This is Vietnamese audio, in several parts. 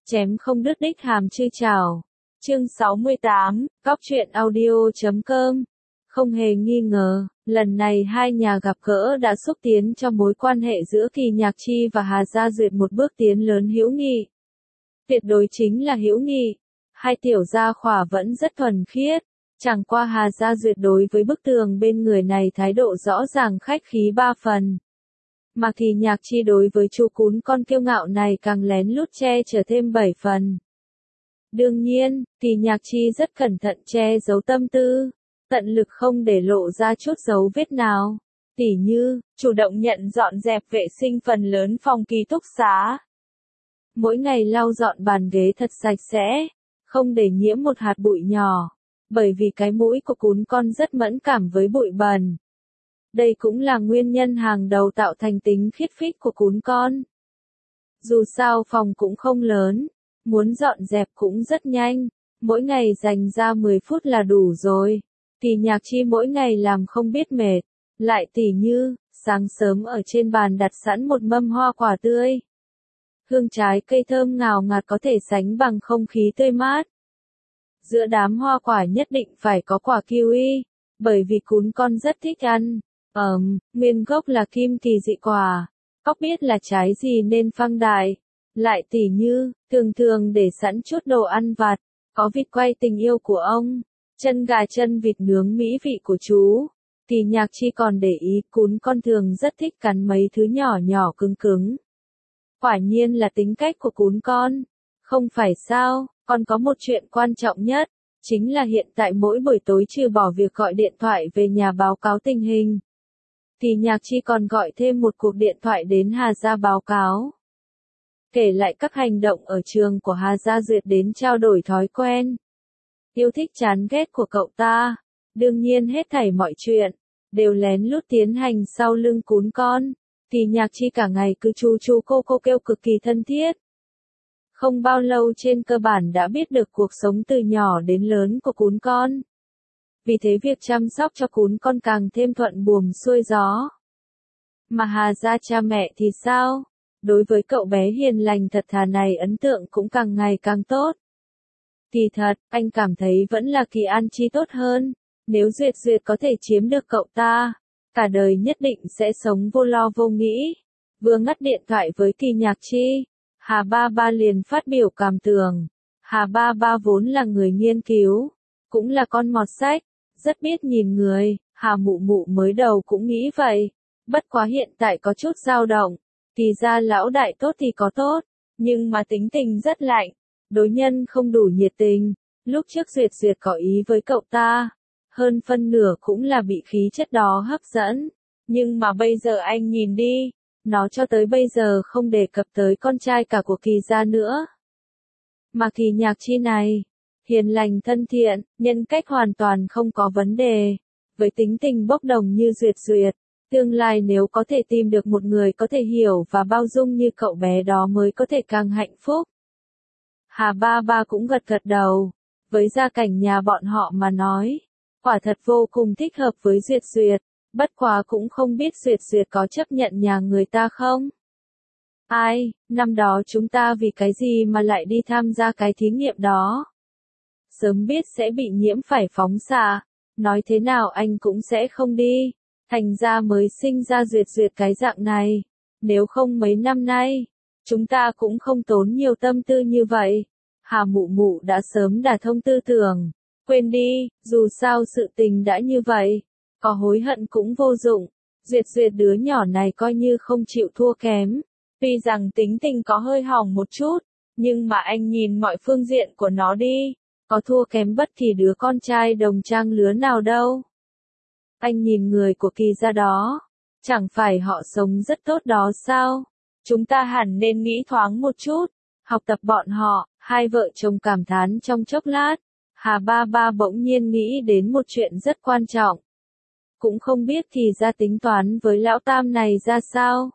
Chém không đứt đích hàm chư chào. Chương 68, Góc truyện audio.com. Không hề nghi ngờ, lần này hai nhà gặp gỡ đã xúc tiến cho mối quan hệ giữa Kỳ Nhạc Chi và Hà Gia Duyệt một bước tiến lớn hữu nghị. Tuyệt đối chính là hữu nghị. Hai tiểu gia khỏa vẫn rất thuần khiết, chẳng qua Hà Gia Duyệt đối với bức tường bên người này thái độ rõ ràng khách khí 3 phần. Mà Kỳ Nhạc Chi đối với chú cún con kiêu ngạo này càng lén lút che chở thêm 7 phần. Đương nhiên, Kỳ Nhạc Chi rất cẩn thận che giấu tâm tư, tận lực không để lộ ra chút dấu vết nào. Tỉ như, chủ động nhận dọn dẹp vệ sinh phần lớn phòng ký túc xá. Mỗi ngày lau dọn bàn ghế thật sạch sẽ, không để nhiễm một hạt bụi nhỏ, bởi vì cái mũi của cún con rất mẫn cảm với bụi bẩn. Đây cũng là nguyên nhân hàng đầu tạo thành tính khiết phích của cún con. Dù sao phòng cũng không lớn, muốn dọn dẹp cũng rất nhanh, mỗi ngày dành ra 10 phút là đủ rồi. Kỳ Nhạc Chi mỗi ngày làm không biết mệt, lại tỉ như, sáng sớm ở trên bàn đặt sẵn một mâm hoa quả tươi. Hương trái cây thơm ngào ngạt có thể sánh bằng không khí tươi mát. Giữa đám hoa quả nhất định phải có quả kiwi, bởi vì cún con rất thích ăn. Nguyên gốc là kim kỳ dị quả, cóc biết là trái gì nên phang đại. Lại tỉ như, thường thường để sẵn chút đồ ăn vặt, có vịt quay tình yêu của ông, chân gà chân vịt nướng mỹ vị của chú. Kỳ Nhạc Chi còn để ý cún con thường rất thích cắn mấy thứ nhỏ nhỏ cứng cứng. Quả nhiên là tính cách của cún con. Không phải sao, còn có một chuyện quan trọng nhất, chính là hiện tại mỗi buổi tối trừ bỏ việc gọi điện thoại về nhà báo cáo tình hình. Kỳ Nhạc Chi còn gọi thêm một cuộc điện thoại đến Hà Gia báo cáo. Kể lại các hành động ở trường của Hà Gia Duyệt đến trao đổi thói quen. Yêu thích chán ghét của cậu ta. Đương nhiên hết thảy mọi chuyện, đều lén lút tiến hành sau lưng cún con. Kỳ Nhạc Chi cả ngày cứ chú cô kêu cực kỳ thân thiết. Không bao lâu trên cơ bản đã biết được cuộc sống từ nhỏ đến lớn của cún con. Vì thế việc chăm sóc cho cún con càng thêm thuận buồm xuôi gió. Mà Hà Gia cha mẹ thì sao? Đối với cậu bé hiền lành thật thà này ấn tượng cũng càng ngày càng tốt. Kỳ thật, anh cảm thấy vẫn là Kỳ An Chi tốt hơn. Nếu Duyệt có thể chiếm được cậu ta, cả đời nhất định sẽ sống vô lo vô nghĩ. Vừa ngắt điện thoại với Kỳ Nhạc Chi, Hà Ba Ba liền phát biểu cảm tưởng. Hà Ba Ba vốn là người nghiên cứu, cũng là con mọt sách, rất biết nhìn người. Hà Mụ Mụ mới đầu cũng nghĩ vậy, bất quá hiện tại có chút dao động. Kỳ gia lão đại tốt thì có tốt, nhưng mà tính tình rất lạnh, đối nhân không đủ nhiệt tình. Lúc trước Duyệt có ý với cậu ta, hơn phân nửa cũng là bị khí chất đó hấp dẫn. Nhưng mà bây giờ anh nhìn đi, nó cho tới bây giờ không đề cập tới con trai cả của Kỳ gia nữa. Mà Kỳ Nhạc Chi này, hiền lành thân thiện, nhân cách hoàn toàn không có vấn đề, với tính tình bốc đồng như Duyệt. Tương lai nếu có thể tìm được một người có thể hiểu và bao dung như cậu bé đó mới có thể càng hạnh phúc. Hà Ba Ba cũng gật đầu. Với gia cảnh nhà bọn họ mà nói, quả thật vô cùng thích hợp với Duyệt. Bất quá cũng không biết Duyệt có chấp nhận nhà người ta không? Ai, năm đó chúng ta vì cái gì mà lại đi tham gia cái thí nghiệm đó? Sớm biết sẽ bị nhiễm phải phóng xạ, nói thế nào anh cũng sẽ không đi. Thành ra mới sinh ra Duyệt cái dạng này. Nếu không mấy năm nay, chúng ta cũng không tốn nhiều tâm tư như vậy. Hà Mụ Mụ đã sớm đả thông tư tưởng. Quên đi, dù sao sự tình đã như vậy, có hối hận cũng vô dụng. Duyệt đứa nhỏ này coi như không chịu thua kém. Tuy rằng tính tình có hơi hỏng một chút, nhưng mà anh nhìn mọi phương diện của nó đi, có thua kém bất kỳ đứa con trai đồng trang lứa nào đâu. Anh nhìn người của Kỳ gia đó, chẳng phải họ sống rất tốt đó sao? Chúng ta hẳn nên nghĩ thoáng một chút, học tập bọn họ. Hai vợ chồng cảm thán trong chốc lát, Hà Ba Ba bỗng nhiên nghĩ đến một chuyện rất quan trọng. Cũng không biết thì ra tính toán với lão tam này ra sao?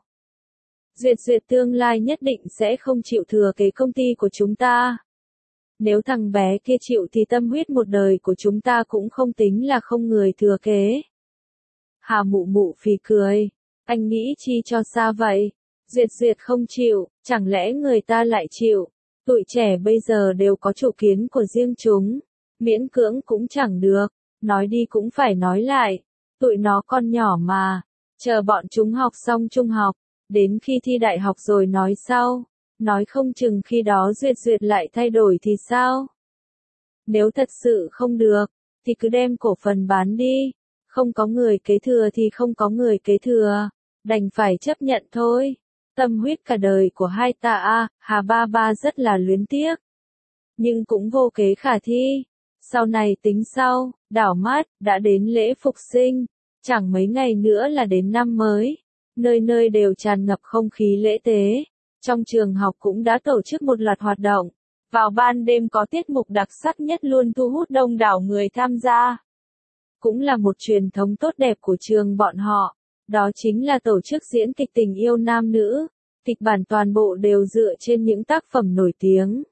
Duyệt tương lai nhất định sẽ không chịu thừa kế công ty của chúng ta. Nếu thằng bé kia chịu thì tâm huyết một đời của chúng ta cũng không tính là không người thừa kế. Hà Mụ Mụ phì cười, anh nghĩ chi cho xa vậy? Duyệt không chịu, chẳng lẽ người ta lại chịu? Tụi trẻ bây giờ đều có chủ kiến của riêng chúng, miễn cưỡng cũng chẳng được, nói đi cũng phải nói lại, tụi nó còn nhỏ mà, chờ bọn chúng học xong trung học, đến khi thi đại học rồi nói sau, nói không chừng khi đó duyệt duyệt lại thay đổi thì sao? Nếu thật sự không được, thì cứ đem cổ phần bán đi, không có người kế thừa thì không có người kế thừa, đành phải chấp nhận thôi. Tâm huyết cả đời của hai ta Hà Ba Ba rất là luyến tiếc. Nhưng cũng vô kế khả thi. Sau này tính sau, đảo mắt, đã đến lễ phục sinh. Chẳng mấy ngày nữa là đến năm mới. Nơi nơi đều tràn ngập không khí lễ tế. Trong trường học cũng đã tổ chức một loạt hoạt động. Vào ban đêm có tiết mục đặc sắc nhất luôn thu hút đông đảo người tham gia. Cũng là một truyền thống tốt đẹp của trường bọn họ. Đó chính là tổ chức diễn kịch tình yêu nam nữ. Kịch bản toàn bộ đều dựa trên những tác phẩm nổi tiếng.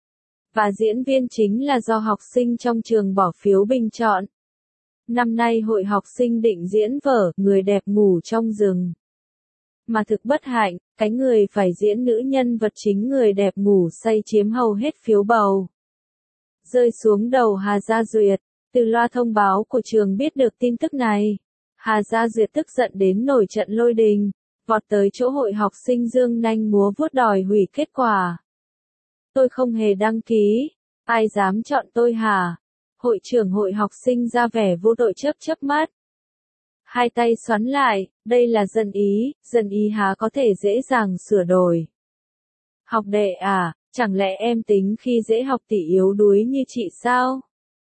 Và diễn viên chính là do học sinh trong trường bỏ phiếu bình chọn. Năm nay hội học sinh định diễn vở Người đẹp ngủ trong rừng. Mà thực bất hạnh, cái người phải diễn nữ nhân vật chính người đẹp ngủ say chiếm hầu hết phiếu bầu. Rơi xuống đầu Hà Gia Duyệt, từ loa thông báo của trường biết được tin tức này. Hà Gia Duyệt tức giận đến nổi trận lôi đình, vọt tới chỗ hội học sinh giương nanh múa vuốt đòi hủy kết quả. Tôi không hề đăng ký, ai dám chọn tôi hả? Hội trưởng hội học sinh ra vẻ vô tội chớp chớp mắt. Hai tay xoắn lại, đây là dân ý há có thể dễ dàng sửa đổi. Học đệ à, chẳng lẽ em tính khi dễ học tỷ yếu đuối như chị sao?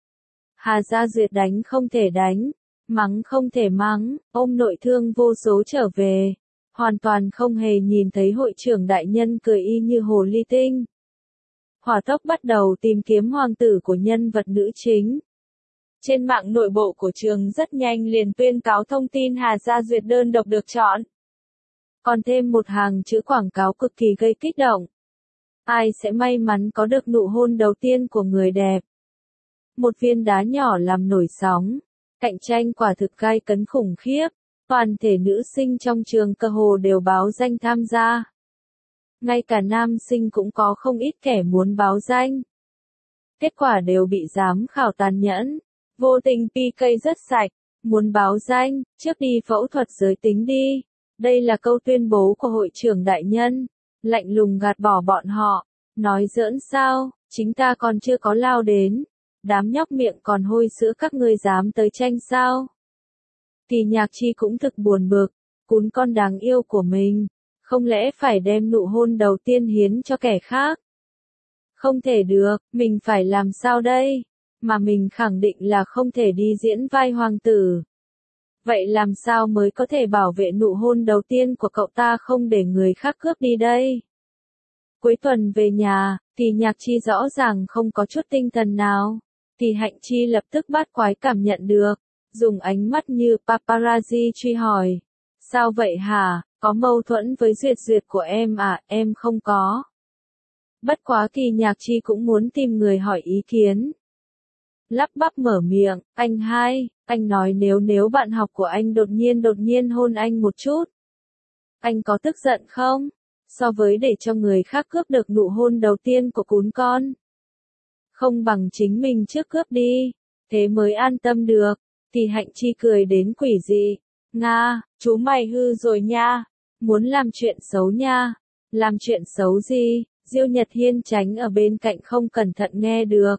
Hà Gia Duyệt đánh không thể đánh, mắng không thể mắng, ôm nội thương vô số trở về. Hoàn toàn không hề nhìn thấy hội trưởng đại nhân cười y như hồ ly tinh. Hỏa tốc bắt đầu tìm kiếm hoàng tử của nhân vật nữ chính. Trên mạng nội bộ của trường rất nhanh liền tuyên cáo thông tin Hà Gia Duyệt đơn độc được chọn. Còn thêm một hàng chữ quảng cáo cực kỳ gây kích động. Ai sẽ may mắn có được nụ hôn đầu tiên của người đẹp? Một viên đá nhỏ làm nổi sóng. Cạnh tranh quả thực gay cấn khủng khiếp. Toàn thể nữ sinh trong trường cơ hồ đều báo danh tham gia. Ngay cả nam sinh cũng có không ít kẻ muốn báo danh. Kết quả đều bị giám khảo tàn nhẫn. Vô tình PK rất sạch. Muốn báo danh, trước đi phẫu thuật giới tính đi. Đây là câu tuyên bố của hội trưởng đại nhân. Lạnh lùng gạt bỏ bọn họ. Nói giỡn sao, chính ta còn chưa có lao đến. Đám nhóc miệng còn hôi sữa các ngươi dám tới tranh sao? Kỳ Nhạc Chi cũng thực buồn bực, cún con đáng yêu của mình, không lẽ phải đem nụ hôn đầu tiên hiến cho kẻ khác? Không thể được, mình phải làm sao đây? Mà mình khẳng định là không thể đi diễn vai hoàng tử. Vậy làm sao mới có thể bảo vệ nụ hôn đầu tiên của cậu ta không để người khác cướp đi đây? Cuối tuần về nhà, Kỳ Nhạc Chi rõ ràng không có chút tinh thần nào. Kỳ Hạnh Chi lập tức bát quái cảm nhận được. Dùng ánh mắt như paparazzi truy hỏi. Sao vậy hả, có mâu thuẫn với Duyệt Duyệt của em à, em không có. Bất quá Kỳ Nhạc Chi cũng muốn tìm người hỏi ý kiến. Lắp bắp mở miệng, anh nói nếu bạn học của anh đột nhiên hôn anh một chút. Anh có tức giận không? So với để cho người khác cướp được nụ hôn đầu tiên của cún con. Không bằng chính mình trước cướp đi, thế mới an tâm được. Kỳ Hạnh Chi cười đến quỷ dị. Nga, chú mày hư rồi nha. Muốn làm chuyện xấu nha. Làm chuyện xấu gì? Diêu Nhật Hiên tránh ở bên cạnh không cẩn thận nghe được.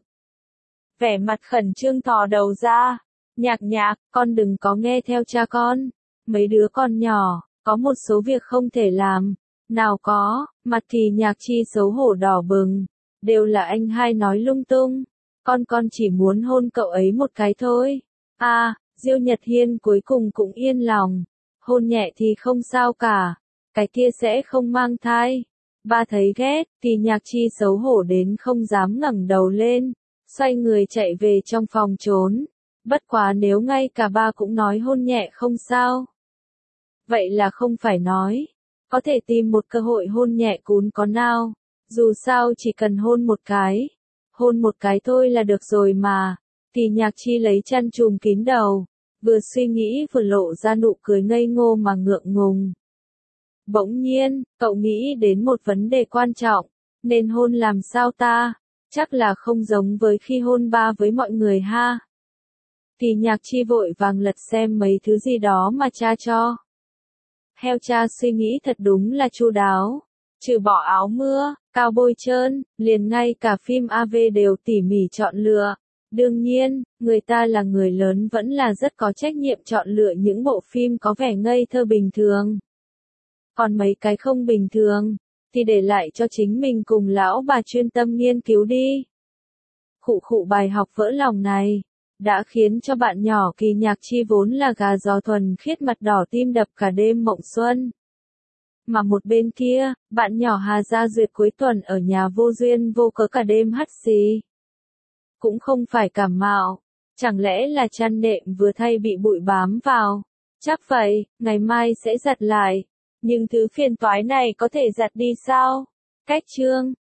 Vẻ mặt khẩn trương thò đầu ra. Nhạc, con đừng có nghe theo cha con. Mấy đứa con nhỏ, có một số việc không thể làm. Nào có, mặt Kỳ Nhạc Chi xấu hổ đỏ bừng. Đều là anh hai nói lung tung. Con chỉ muốn hôn cậu ấy một cái thôi. Diêu Nhật Hiên cuối cùng cũng yên lòng. Hôn nhẹ thì không sao cả. Cái kia sẽ không mang thai. Ba thấy ghét, Kỳ Nhạc Chi xấu hổ đến không dám ngẩng đầu lên. Xoay người chạy về trong phòng trốn. Bất quá nếu ngay cả ba cũng nói hôn nhẹ không sao. Vậy là không phải nói. Có thể tìm một cơ hội hôn nhẹ cún có nào. Dù sao chỉ cần hôn một cái. Hôn một cái thôi là được rồi mà. Kỳ Nhạc Chi lấy chăn trùm kín đầu. Vừa suy nghĩ vừa lộ ra nụ cười ngây ngô mà ngượng ngùng. Bỗng nhiên, cậu nghĩ đến một vấn đề quan trọng. Nên hôn làm sao ta? Chắc là không giống với khi hôn ba với mọi người ha. Thì Nhạc Chi vội vàng lật xem mấy thứ gì đó mà cha cho. Theo cha suy nghĩ thật đúng là chu đáo. Trừ bỏ áo mưa, cao bôi trơn, liền ngay cả phim AV đều tỉ mỉ chọn lựa. Đương nhiên, người ta là người lớn vẫn là rất có trách nhiệm chọn lựa những bộ phim có vẻ ngây thơ bình thường. Còn mấy cái không bình thường, thì để lại cho chính mình cùng lão bà chuyên tâm nghiên cứu đi. Khụ khụ, bài học vỡ lòng này đã khiến cho bạn nhỏ Kỳ Nhạc Chi vốn là gà giò thuần khiết mặt đỏ tim đập cả đêm mộng xuân. Mà một bên kia, bạn nhỏ Hà Gia Duyệt cuối tuần ở nhà vô duyên vô cớ cả đêm hắt xì. Cũng không phải cảm mạo, chẳng lẽ là chăn nệm vừa thay bị bụi bám vào. Chắc vậy, ngày mai sẽ giặt lại. Nhưng thứ phiền toái này có thể giặt đi sao? Cách chương